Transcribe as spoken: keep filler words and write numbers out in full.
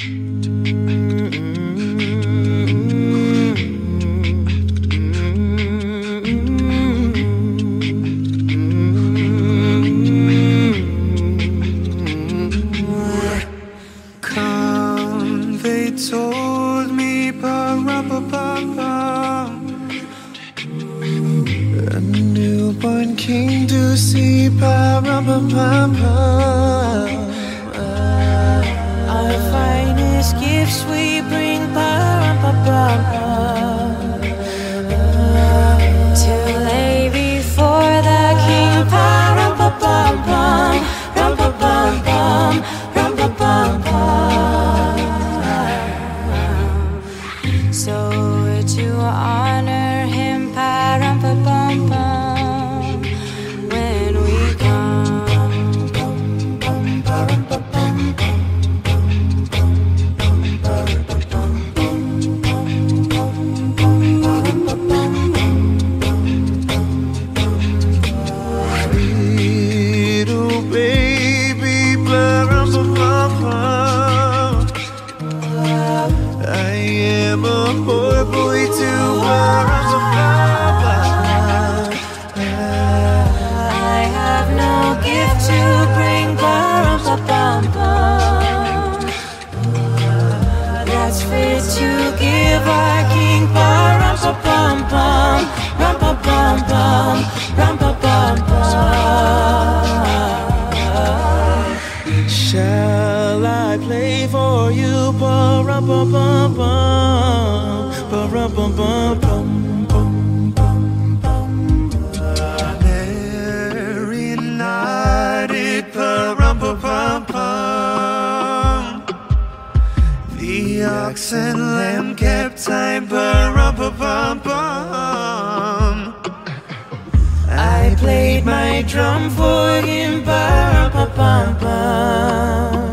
Convey told me pa-rum-pa-pum-pum, a newborn king to see pa-rum-pa-pum-pum. Our finest gifts we bring pa-rum-pa-pum-pum, to lay before the king pa-rum-pa-pum-pum, rum-pa-pum-pum, rum-pa-pum-pum. So to honor him pa-rum-pa-pum-pum, when we come, Little baby pa-rum-pa-pum-pum, I am a poor boy to pa-rum-pa-pum-pum. I have no gift to bring pa-rum-pa-pum-pum, that's fit to give our king pa-rum-pa-pum-pum, rum-pa-pum-pum, rum-pa-pum-pum. Shall I play for you, pa-rum-pa-pum-pum, pa-rum-pum-pum-pum? Mary nodded, pa-rum-pa-pum-pum. The ox and lamb kept time, pa-rum-pa-pum-pum. I played my drum for him, pa-rum-pa-pum-pum.